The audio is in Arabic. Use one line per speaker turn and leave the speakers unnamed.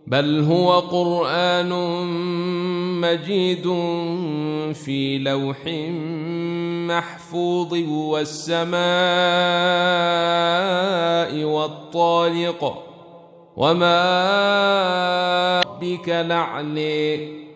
بل هو قرآن مجيد في لوح محفوظ والسماء والطارق وما ربك لعلي